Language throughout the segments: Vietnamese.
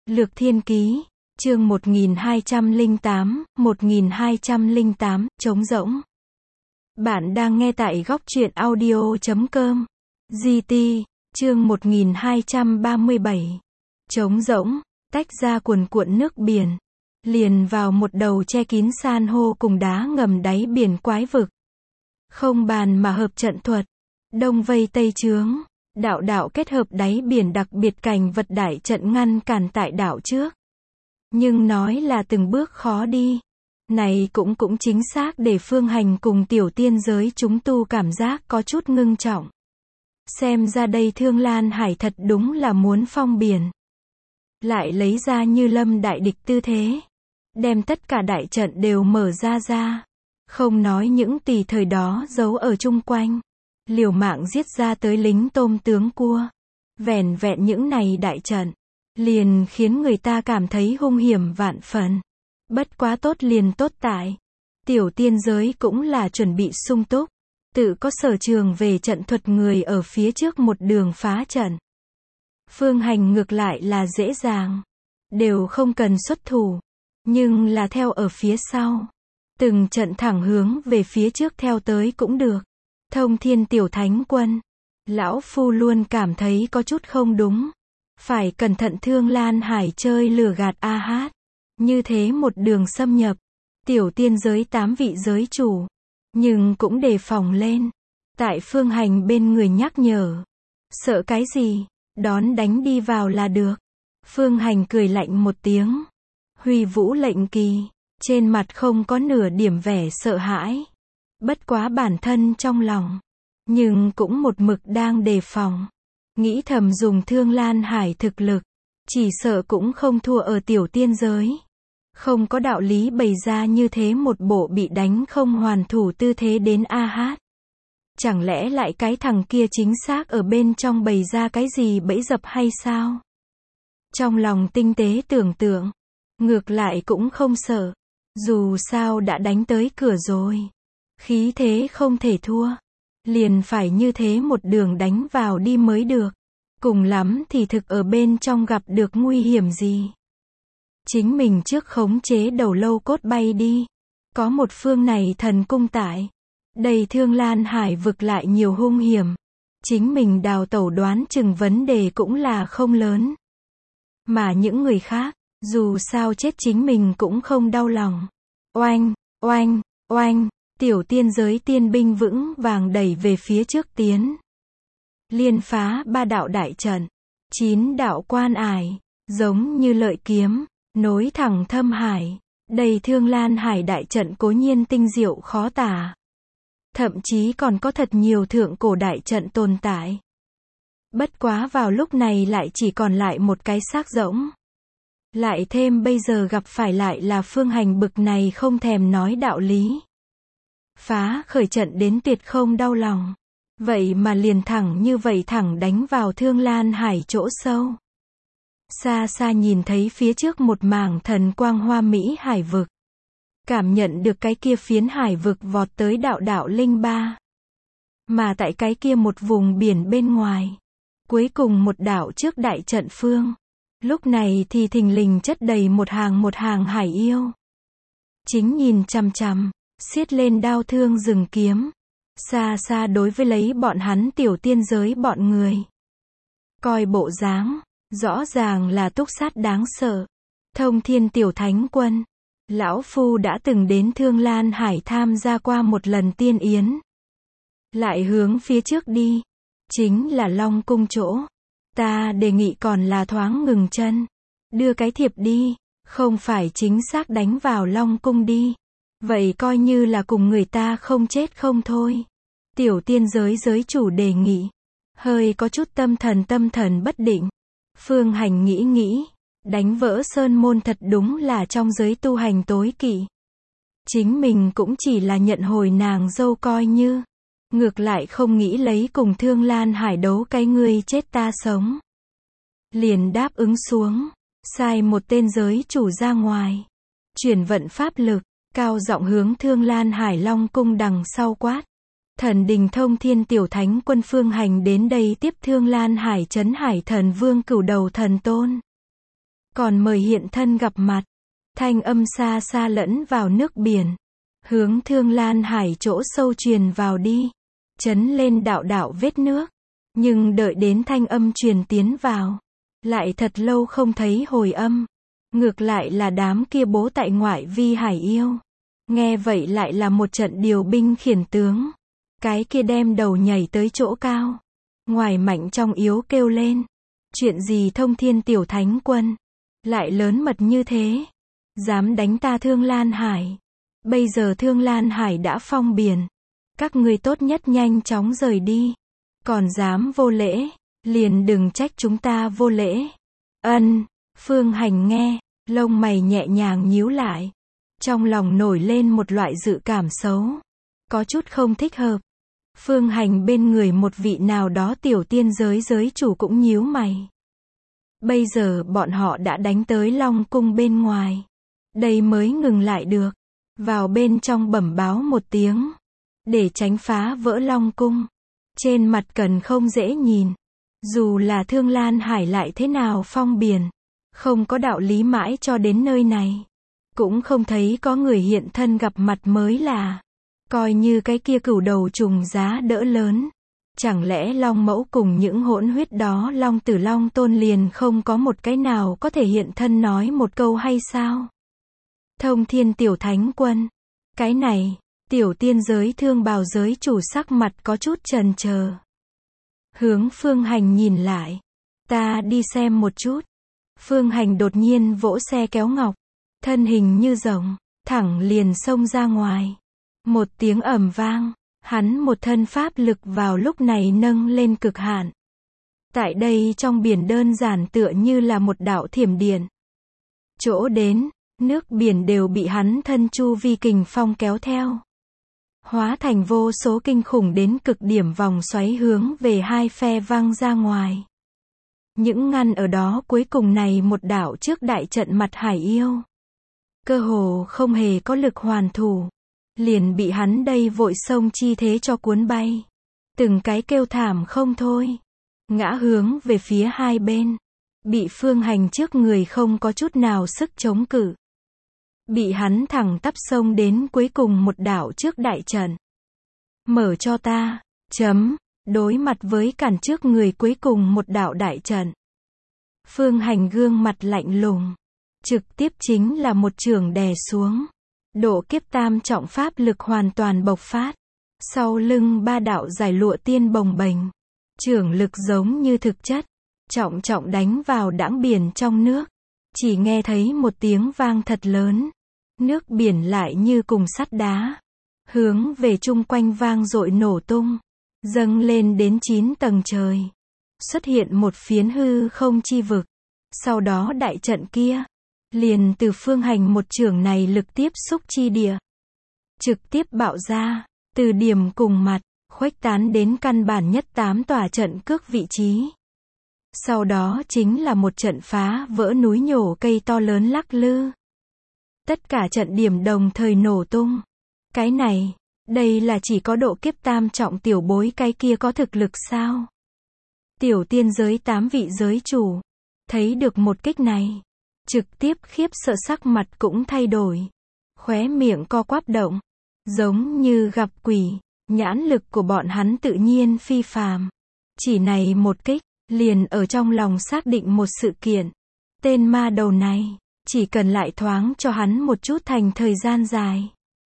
Lược Thiên Ký, chương 1208, trống rỗng. Bạn đang nghe tại góc truyện audio.com. GT, chương 1237. Trống rỗng, tách ra cuồn cuộn nước biển, liền vào một đầu che kín san hô cùng đá ngầm đáy biển quái vực. Không bàn mà hợp trận thuật, đông vây tây chướng, đạo đạo kết hợp đáy biển đặc biệt cảnh vật đại trận ngăn cản tại đảo trước. Nhưng nói là từng bước khó đi, này cũng chính xác để Phương Hành cùng tiểu tiên giới chúng tu cảm giác có chút ngưng trọng. Xem ra đây Thương Lan Hải thật đúng là muốn phong biển. Lại lấy ra như lâm đại địch tư thế, đem tất cả đại trận đều mở ra. Không nói những tùy thời đó giấu ở chung quanh, liều mạng giết ra tới lính tôm tướng cua. Vẻn vẹn những này đại trận, liền khiến người ta cảm thấy hung hiểm vạn phần. Bất quá tốt liền tốt tại, tiểu tiên giới cũng là chuẩn bị sung túc, tự có sở trường về trận thuật người ở phía trước một đường phá trận. Phương Hành ngược lại là dễ dàng, đều không cần xuất thủ, nhưng là theo ở phía sau, từng trận thẳng hướng về phía trước theo tới cũng được. Thông Thiên Tiểu Thánh Quân, lão phu luôn cảm thấy có chút không đúng, phải cẩn thận Thương Lan Hải chơi lừa gạt a hát. Như thế một đường xâm nhập, tiểu tiên giới 8 vị giới chủ, nhưng cũng đề phòng lên. Tại Phương Hành bên người nhắc nhở, sợ cái gì, đón đánh đi vào là được. Phương Hành cười lạnh một tiếng, huy vũ lệnh kỳ, trên mặt không có nửa điểm vẻ sợ hãi. Bất quá bản thân trong lòng, nhưng cũng một mực đang đề phòng. Nghĩ thầm dùng Thương Lan Hải thực lực, chỉ sợ cũng không thua ở tiểu tiên giới. Không có đạo lý bày ra như thế một bộ bị đánh không hoàn thủ tư thế đến a hát. Chẳng lẽ lại cái thằng kia chính xác ở bên trong bày ra cái gì bẫy dập hay sao? Trong lòng tinh tế tưởng tượng, ngược lại cũng không sợ. Dù sao đã đánh tới cửa rồi, khí thế không thể thua, liền phải như thế một đường đánh vào đi mới được. Cùng lắm thì thực ở bên trong gặp được nguy hiểm gì, chính mình trước khống chế đầu lâu cốt bay đi. Có một phương này thần cung tại, đây Thương Lan Hải vực lại nhiều hung hiểm, chính mình đào tẩu đoán chừng vấn đề cũng là không lớn. Mà những người khác, dù sao chết chính mình cũng không đau lòng. Oanh, oanh, oanh, tiểu tiên giới tiên binh vững vàng đẩy về phía trước tiến. Liên phá 3 đạo đại trận, 9 đạo quan ải, giống như lợi kiếm, nối thẳng thâm hải. Đây Thương Lan Hải đại trận cố nhiên tinh diệu khó tả. Thậm chí còn có thật nhiều thượng cổ đại trận tồn tại. Bất quá vào lúc này lại chỉ còn lại một cái xác rỗng. Lại thêm bây giờ gặp phải lại là Phương Hành bực này không thèm nói đạo lý. Phá khởi trận đến tuyệt không đau lòng. Vậy mà liền thẳng như vậy thẳng đánh vào Thương Lan Hải chỗ sâu. Xa xa nhìn thấy phía trước một mảng thần quang hoa mỹ hải vực. Cảm nhận được cái kia phiến hải vực vọt tới đạo đạo linh ba. Mà tại cái kia một vùng biển bên ngoài, cuối cùng một đảo trước đại trận phương. Lúc này thì thình lình chất đầy một hàng hải yêu. Chính nhìn chằm chằm, xiết lên đao thương rừng kiếm. Xa xa đối với lấy bọn hắn tiểu tiên giới bọn người. Coi bộ dáng, rõ ràng là túc sát đáng sợ. Thông Thiên Tiểu Thánh Quân, lão phu đã từng đến Thương Lan Hải tham gia qua một lần tiên yến. Lại hướng phía trước đi, chính là Long Cung chỗ. Ta đề nghị còn là thoáng ngừng chân, đưa cái thiệp đi, không phải chính xác đánh vào Long Cung đi. Vậy coi như là cùng người ta không chết không thôi. Tiểu tiên giới giới chủ đề nghị, hơi có chút tâm thần bất định. Phương Hành nghĩ, đánh vỡ sơn môn thật đúng là trong giới tu hành tối kỵ. Chính mình cũng chỉ là nhận hồi nàng dâu coi như. Ngược lại không nghĩ lấy cùng Thương Lan Hải đấu cái ngươi chết ta sống. Liền đáp ứng xuống, sai một tên giới chủ ra ngoài. Chuyển vận pháp lực, cao giọng hướng Thương Lan Hải Long Cung đằng sau quát. Thần đình Thông Thiên Tiểu Thánh Quân Phương Hành đến đây tiếp Thương Lan Hải trấn Hải Thần Vương Cửu Đầu Thần Tôn. còn mời hiện thân gặp mặt. Thanh âm xa xa lẫn vào nước biển, hướng Thương Lan Hải chỗ sâu truyền vào đi, chấn lên đạo đạo vết nước. Nhưng đợi đến thanh âm truyền tiến vào, lại thật lâu không thấy hồi âm. Ngược lại là đám kia bố tại ngoại vi hải yêu. Nghe vậy lại là một trận điều binh khiển tướng. Cái kia đem đầu nhảy tới chỗ cao. Ngoài mạnh trong yếu kêu lên. Chuyện gì Thông Thiên Tiểu Thánh Quân? Lại lớn mật như thế. Dám đánh ta Thương Lan Hải. Bây giờ Thương Lan Hải đã phong biển. Các ngươi tốt nhất nhanh chóng rời đi. Còn dám vô lễ, liền đừng trách chúng ta vô lễ. Ân, Phương Hành nghe, lông mày nhẹ nhàng nhíu lại. Trong lòng nổi lên một loại dự cảm xấu. Có chút không thích hợp. Phương Hành bên người một vị nào đó tiểu tiên giới chủ cũng nhíu mày. Bây giờ bọn họ đã đánh tới Long Cung bên ngoài. Đây mới ngừng lại được. Vào bên trong bẩm báo một tiếng. Để tránh phá vỡ Long Cung. Trên mặt cần không dễ nhìn. Dù là Thương Lan Hải lại thế nào phong biển. Không có đạo lý mãi cho đến nơi này. Cũng không thấy có người hiện thân gặp mặt mới là. Coi như cái kia cửu đầu trùng giá đỡ lớn. Chẳng lẽ Long Mẫu cùng những hỗn huyết đó Long Tử Long Tôn liền không có một cái nào có thể hiện thân nói một câu hay sao? Thông Thiên Tiểu Thánh Quân. Cái này, tiểu tiên giới thương bào giới chủ sắc mặt có chút chần chờ. Hướng Phương Hành nhìn lại. Ta đi xem một chút. Phương Hành đột nhiên vỗ xe kéo ngọc. Thân hình như rồng, thẳng liền xông ra ngoài. Một tiếng ầm vang, hắn một thân pháp lực vào lúc này nâng lên cực hạn. Tại đây trong biển đơn giản tựa như là một đạo thiểm điện. Chỗ đến, nước biển đều bị hắn thân chu vi kình phong kéo theo. Hóa thành vô số kinh khủng đến cực điểm vòng xoáy hướng về hai phe văng ra ngoài. Những ngăn ở đó cuối cùng này một đảo trước đại trận mặt hải yêu. Cơ hồ không hề có lực hoàn thủ. Liền bị hắn đây vội xông chi thế cho cuốn bay. Từng cái kêu thảm không thôi. Ngã hướng về phía hai bên. Bị Phương Hành trước người không có chút nào sức chống cự. Bị hắn thẳng tắp xông đến cuối cùng một đảo trước đại trận. Mở cho ta, chấm, đối mặt với cản trước người cuối cùng một đảo đại trận. Phương Hành gương mặt lạnh lùng. Trực tiếp chính là một chưởng đè xuống. Độ kiếp tam trọng pháp lực hoàn toàn bộc phát. Sau lưng ba đạo giải lụa tiên bồng bềnh. Chưởng lực giống như thực chất. Trọng trọng đánh vào đãng biển trong nước. Chỉ nghe thấy một tiếng vang thật lớn. Nước biển lại như cùng sắt đá. Hướng về chung quanh vang dội nổ tung. Dâng lên đến 9 tầng trời. Xuất hiện một phiến hư không chi vực. Sau đó đại trận kia. Liền từ Phương Hành một chưởng này lực tiếp xúc chi địa. Trực tiếp bạo ra. Từ điểm cùng mặt. Khuếch tán đến căn bản nhất 8 tòa trận cước vị trí. Sau đó chính là một trận phá vỡ núi nhổ cây to lớn lắc lư. Tất cả trận điểm đồng thời nổ tung. Cái này, đây là chỉ có độ kiếp tam trọng tiểu bối cái kia có thực lực sao? Tiểu tiên giới 8 vị giới chủ. Thấy được một kích này. Trực tiếp khiếp sợ sắc mặt cũng thay đổi. Khóe miệng co quắp động. Giống như gặp quỷ. Nhãn lực của bọn hắn tự nhiên phi phàm. Chỉ này một kích, liền ở trong lòng xác định một sự kiện. Tên ma đầu này, chỉ cần lại thoáng cho hắn một chút thành thời gian dài.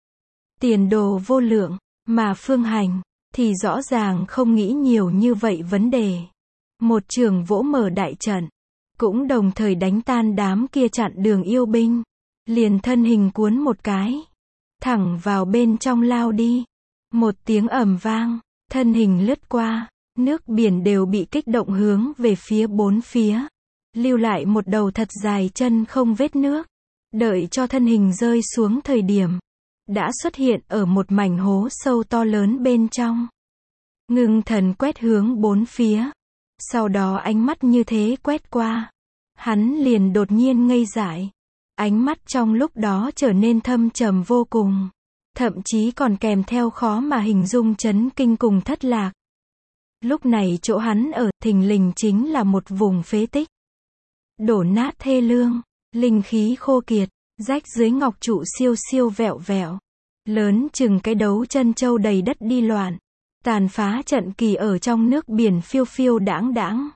Tiền đồ vô lượng, mà Phương Hành, thì rõ ràng không nghĩ nhiều như vậy vấn đề. Một trường vỗ mở đại trận, cũng đồng thời đánh tan đám kia chặn đường yêu binh. Liền thân hình cuốn một cái, thẳng vào bên trong lao đi. Một tiếng ầm vang, thân hình lướt qua, nước biển đều bị kích động hướng về phía bốn phía. Lưu lại một đầu thật dài chân không vết nước. Đợi cho thân hình rơi xuống thời điểm. Đã xuất hiện ở một mảnh hố sâu to lớn bên trong. Ngưng thần quét hướng bốn phía. Sau đó ánh mắt như thế quét qua. Hắn liền đột nhiên ngây dại. Ánh mắt trong lúc đó trở nên thâm trầm vô cùng. Thậm chí còn kèm theo khó mà hình dung chấn kinh cùng thất lạc. Lúc này chỗ hắn ở thình lình chính là một vùng phế tích. đổ nát thê lương, linh khí khô kiệt, rách dưới ngọc trụ siêu siêu vẹo vẹo, lớn chừng cái đấu chân châu đầy đất đi loạn, tàn phá trận kỳ ở trong nước biển phiêu phiêu đãng đãng.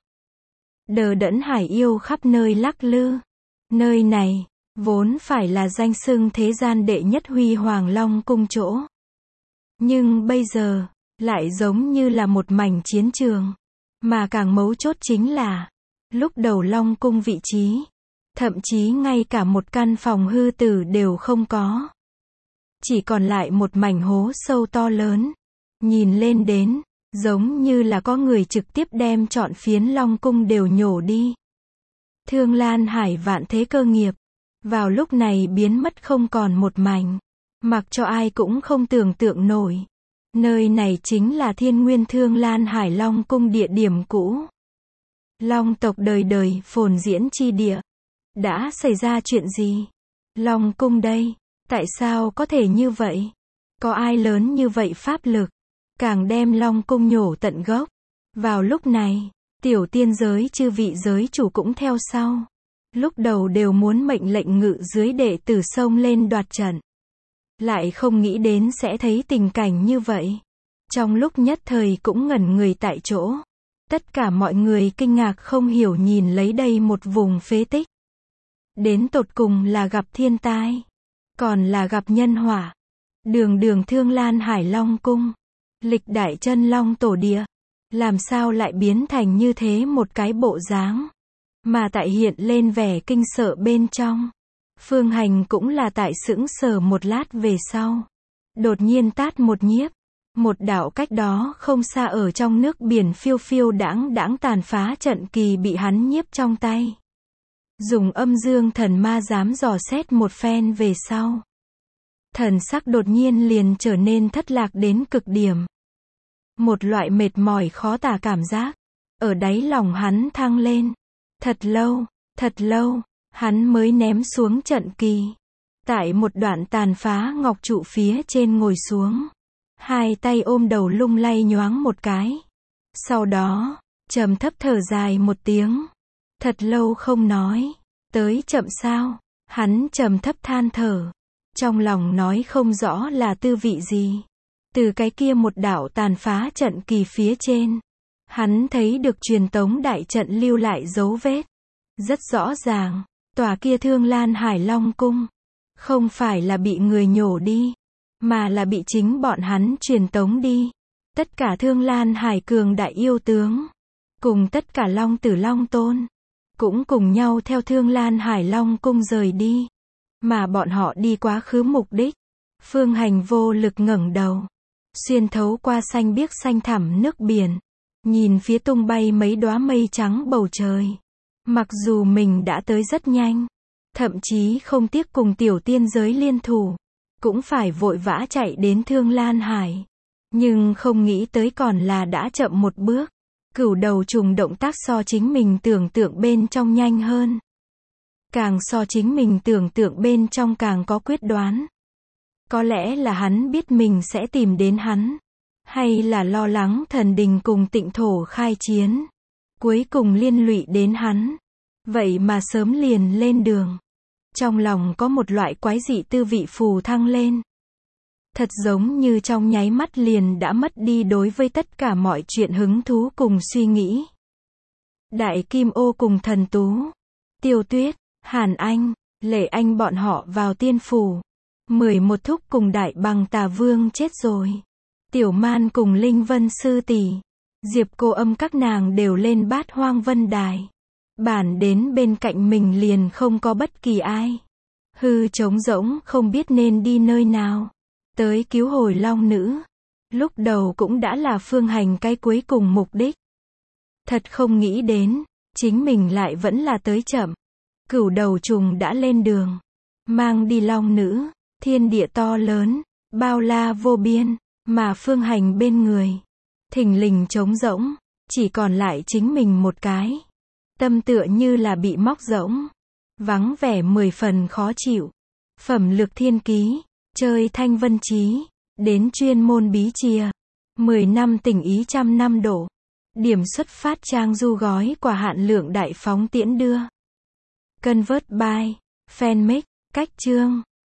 Đờ đẫn hải yêu khắp nơi lắc lư. Nơi này, vốn phải là danh xưng thế gian đệ nhất huy hoàng Long cung chỗ. Nhưng bây giờ, lại giống như là một mảnh chiến trường. Mà càng mấu chốt chính là, lúc đầu Long cung vị trí, thậm chí ngay cả một căn phòng hư tử đều không có. Chỉ còn lại một mảnh hố sâu to lớn. Nhìn lên đến, giống như là có người trực tiếp đem trọn phiến Long cung đều nhổ đi. Thương Lan Hải vạn thế cơ nghiệp, vào lúc này biến mất không còn một mảnh. Mặc cho ai cũng không tưởng tượng nổi. Nơi này chính là Thiên Nguyên Thương Lan Hải Long cung địa điểm cũ. Long tộc đời đời phồn diễn chi địa. Đã xảy ra chuyện gì? Long cung đây, tại sao có thể như vậy? Có ai lớn như vậy pháp lực? Càng đem Long cung nhổ tận gốc. Vào lúc này, tiểu tiên giới chư vị giới chủ cũng theo sau. Lúc đầu đều muốn mệnh lệnh ngự dưới đệ tử xông lên đoạt trận. Lại không nghĩ đến sẽ thấy tình cảnh như vậy. Trong lúc nhất thời cũng ngẩn người tại chỗ. Tất cả mọi người kinh ngạc không hiểu nhìn lấy đây một vùng phế tích. Đến tột cùng là gặp thiên tai, còn là gặp nhân họa. Đường đường Thương Lan Hải Long cung, lịch đại chân long tổ địa, làm sao lại biến thành như thế một cái bộ dáng, mà tại hiện lên vẻ kinh sợ bên trong. Phương Hành cũng là tại sững sờ một lát về sau, đột nhiên tát một nhiếp, một đạo cách đó không xa ở trong nước biển phiêu phiêu đãng đãng tàn phá trận kỳ bị hắn nhiếp trong tay. Dùng âm dương thần ma dám dò xét một phen về sau, thần sắc đột nhiên liền trở nên thất lạc đến cực điểm. Một loại mệt mỏi khó tả cảm giác ở đáy lòng hắn thăng lên. Thật lâu, hắn mới ném xuống trận kỳ. Tại một đoạn tàn phá ngọc trụ phía trên ngồi xuống. Hai tay ôm đầu lung lay nhoáng một cái. Sau đó, trầm thấp thở dài một tiếng. Thật lâu không nói. Tới chậm sao? Hắn trầm thấp than thở. Trong lòng nói không rõ là tư vị gì. Từ cái kia một đạo tàn phá trận kỳ phía trên, hắn thấy được truyền tống đại trận lưu lại dấu vết. Rất rõ ràng, tòa kia Thương Lan Hải Long cung, không phải là bị người nhổ đi, mà là bị chính bọn hắn truyền tống đi. Tất cả Thương Lan Hải cường đại yêu tướng, cùng tất cả Long tử Long tôn, cũng cùng nhau theo Thương Lan Hải Long cung rời đi. Mà bọn họ đi quá khứ mục đích. Phương Hành vô lực ngẩng đầu, xuyên thấu qua xanh biếc xanh thẳm nước biển, nhìn phía tung bay mấy đóa mây trắng bầu trời. Mặc dù mình đã tới rất nhanh, thậm chí không tiếc cùng tiểu tiên giới liên thủ, cũng phải vội vã chạy đến Thương Lan Hải. Nhưng không nghĩ tới còn là đã chậm một bước. Cửu đầu trùng động tác so chính mình tưởng tượng bên trong nhanh hơn. Càng so chính mình tưởng tượng bên trong càng có quyết đoán. Có lẽ là hắn biết mình sẽ tìm đến hắn. Hay là lo lắng thần đình cùng Tịnh thổ khai chiến. Cuối cùng liên lụy đến hắn. Vậy mà sớm liền lên đường. Trong lòng có một loại quái dị tư vị phù thăng lên. Thật giống như trong nháy mắt liền đã mất đi đối với tất cả mọi chuyện hứng thú cùng suy nghĩ. Đại Kim Ô cùng Thần Tú, Tiêu Tuyết, Hàn Anh, Lệ Anh bọn họ vào tiên phủ. 11 thúc cùng Đại Bằng Tà Vương chết rồi. Tiểu Man cùng Linh Vân sư tỷ, Diệp Cô Âm các nàng đều lên Bát Hoang Vân Đài. Bản đến bên cạnh mình liền không có bất kỳ ai. Hư trống rỗng không biết nên đi nơi nào. Tới cứu hồi Long nữ. Lúc đầu cũng đã là Phương Hành cái cuối cùng mục đích. Thật không nghĩ đến, chính mình lại vẫn là tới chậm. Cửu đầu trùng đã lên đường, mang đi Long nữ. Thiên địa to lớn, bao la vô biên, mà Phương Hành bên người, thình lình trống rỗng, chỉ còn lại chính mình một cái. Tâm tựa như là bị móc rỗng, vắng vẻ 10 phần khó chịu. Phẩm lược thiên ký, chơi thanh vân trí, đến chuyên môn bí chìa. 10 năm tình ý trăm năm đổ. Điểm xuất phát trang du gói quà hạn lượng đại phóng tiễn đưa. Convert by Fanmix. Cách chương